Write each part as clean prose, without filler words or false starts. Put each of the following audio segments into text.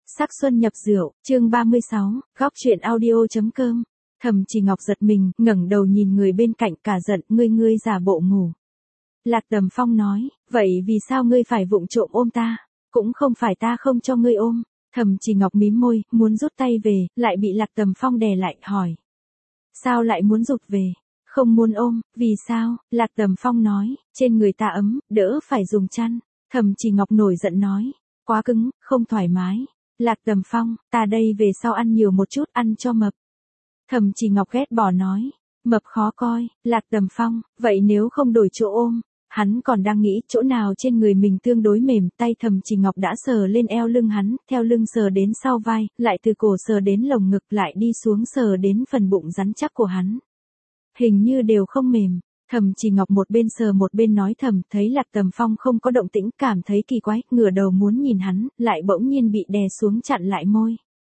Sắc xuân nhập rượu, chương 36, góc chuyện audio.com. Thẩm Trì Ngọc giật mình, ngẩng đầu nhìn người bên cạnh cả giận, ngươi giả bộ ngủ. Lạc Tầm Phong nói, vậy vì sao ngươi phải vụng trộm ôm ta? Cũng không phải ta không cho ngươi ôm. Thẩm Trì Ngọc mím môi, muốn rút tay về, lại bị Lạc Tầm Phong đè lại, hỏi. Sao lại muốn rụt về? Không muốn ôm, vì sao? Lạc Tầm Phong nói, trên người ta ấm, đỡ phải dùng chăn. Thẩm Trì Ngọc nổi giận nói, quá cứng, không thoải mái. Lạc Tầm Phong, ta đây về sau ăn nhiều một chút, ăn cho mập. Thẩm Trì Ngọc ghét bỏ nói, mập khó coi. Lạc Tầm Phong, vậy nếu không đổi chỗ ôm? Hắn còn đang nghĩ chỗ nào trên người mình tương đối mềm, tay Thẩm Trì Ngọc đã sờ lên eo lưng hắn, theo lưng sờ đến sau vai, lại từ cổ sờ đến lồng ngực, lại đi xuống sờ đến phần bụng rắn chắc của hắn. Hình như đều không mềm. Thẩm Trì Ngọc một bên sờ một bên nói thầm, thấy Lạc Tầm Phong không có động tĩnh, cảm thấy kỳ quái, ngửa đầu muốn nhìn hắn, lại bỗng nhiên bị đè xuống chặn lại môi.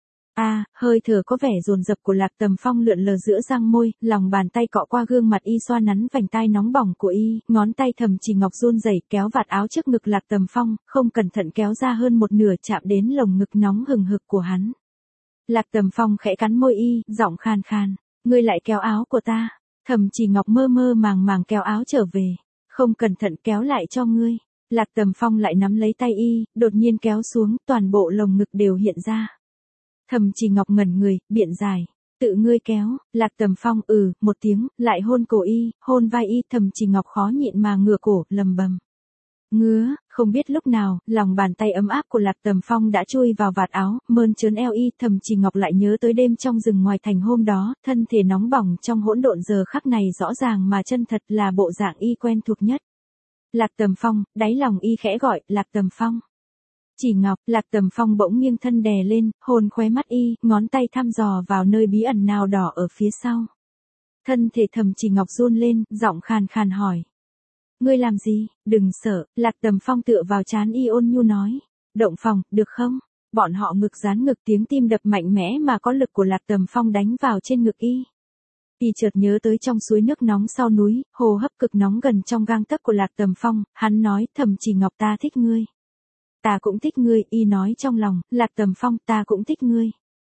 Hơi thở có vẻ dồn dập của Lạc Tầm Phong lượn lờ giữa răng môi, lòng bàn tay cọ qua gương mặt y xoa nắn vành tai nóng bỏng của y, ngón tay Thẩm Trì Ngọc run rẩy kéo vạt áo trước ngực Lạc Tầm Phong, không cẩn thận kéo ra hơn một nửa chạm đến lồng ngực nóng hừng hực của hắn. Lạc Tầm Phong khẽ cắn môi y, giọng khàn khàn, ngươi lại kéo áo của ta. Thẩm Trì Ngọc mơ mơ màng kéo áo trở về, không cẩn thận kéo lại cho ngươi. Lạc Tầm Phong lại nắm lấy tay y, đột nhiên kéo xuống, toàn bộ lồng ngực đều hiện ra. Thẩm Trì Ngọc ngẩn người, biện giải, tự ngươi kéo. Lạc Tầm Phong một tiếng, lại hôn cổ y, hôn vai y. Thẩm Trì Ngọc khó nhịn mà ngửa cổ, lầm bầm. Ngứa, không biết lúc nào, lòng bàn tay ấm áp của Lạc Tầm Phong đã chui vào vạt áo, mơn trớn eo y. Thẩm Trì Ngọc lại nhớ tới đêm trong rừng ngoài thành hôm đó, thân thể nóng bỏng trong hỗn độn giờ khắc này rõ ràng mà chân thật là bộ dạng y quen thuộc nhất. Lạc Tầm Phong, đáy lòng y khẽ gọi, Lạc Tầm Phong. Trì Ngọc. Lạc Tầm Phong bỗng nghiêng thân đè lên, hôn khóe mắt y, ngón tay thăm dò vào nơi bí ẩn nào đỏ ở phía sau. Thân thể Thẩm Trì Ngọc run lên, giọng khàn khàn hỏi. Ngươi làm gì? Đừng sợ. Lạc Tầm Phong tựa vào trán y ôn nhu nói. Động phòng, được không? Bọn họ ngực dán ngực, tiếng tim đập mạnh mẽ mà có lực của Lạc Tầm Phong đánh vào trên ngực y. Y chợt nhớ tới trong suối nước nóng sau núi, hồ hấp cực nóng gần trong gang tấc của Lạc Tầm Phong, hắn nói, Thẩm Trì Ngọc ta thích ngươi. Ta cũng thích ngươi, y nói trong lòng, Lạc Tầm Phong ta cũng thích ngươi.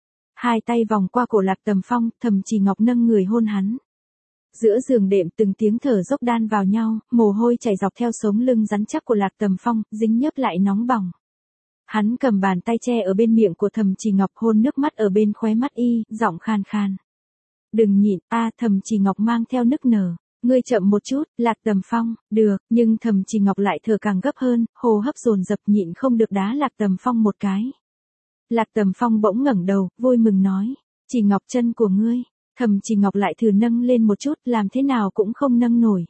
Hai tay vòng qua cổ Lạc Tầm Phong, Thẩm Trì Ngọc nâng người hôn hắn. Giữa giường đệm từng tiếng thở dốc đan vào nhau, mồ hôi chảy dọc theo sống lưng rắn chắc của Lạc Tầm Phong, dính nhớp lại nóng bỏng. Hắn cầm bàn tay che ở bên miệng của Thẩm Trì Ngọc, hôn nước mắt ở bên khóe mắt y, giọng khàn khàn. Đừng nhịn, Thẩm Trì Ngọc mang theo nức nở. Ngươi chậm một chút. Lạc Tầm Phong, được, nhưng Thẩm Trì Ngọc lại thở càng gấp hơn, hô hấp dồn dập, nhịn không được đá Lạc Tầm Phong một cái. Lạc Tầm Phong bỗng ngẩng đầu, vui mừng nói, Trì Ngọc chân của ngươi. Thẩm Trì Ngọc lại thử nâng lên một chút, làm thế nào cũng không nâng nổi.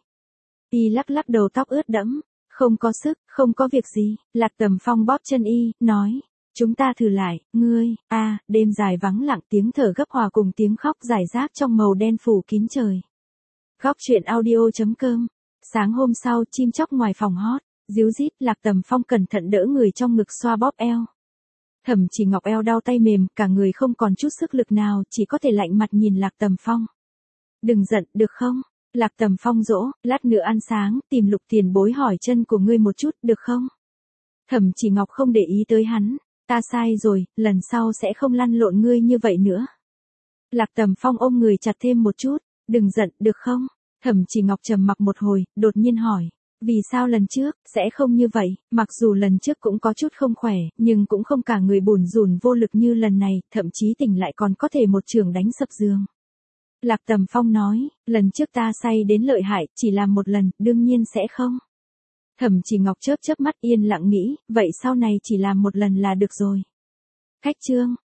Y lắc lắc đầu tóc ướt đẫm, không có sức, không có việc gì. Lạc Tầm Phong bóp chân y, nói, chúng ta thử lại, ngươi. Đêm dài vắng lặng, tiếng thở gấp hòa cùng tiếng khóc rải rác trong màu đen phủ kín trời. Góc chuyện audio.com. Sáng hôm sau, chim chóc ngoài phòng hót, ríu rít. Lạc Tầm Phong cẩn thận đỡ người trong ngực xoa bóp eo. Thẩm Trì Ngọc eo đau tay mềm, cả người không còn chút sức lực nào, chỉ có thể lạnh mặt nhìn Lạc Tầm Phong. Đừng giận, được không? Lạc Tầm Phong dỗ, lát nữa ăn sáng, tìm Lục tiền bối hỏi chân của ngươi một chút, được không? Thẩm Trì Ngọc không để ý tới hắn, ta sai rồi, lần sau sẽ không lăn lộn ngươi như vậy nữa. Lạc Tầm Phong ôm người chặt thêm một chút, đừng giận, được không? Thẩm Trì Ngọc trầm mặc một hồi, đột nhiên hỏi. Vì sao lần trước, sẽ không như vậy? Mặc dù lần trước cũng có chút không khỏe, nhưng cũng không cả người bủn rủn vô lực như lần này, thậm chí tỉnh lại còn có thể một chưởng đánh sập giường. Lạc Tầm Phong nói, lần trước ta say đến lợi hại, chỉ làm một lần, đương nhiên sẽ không. Thẩm Trì Ngọc chớp chớp mắt yên lặng nghĩ, vậy sau này chỉ làm một lần là được rồi. Khách chương.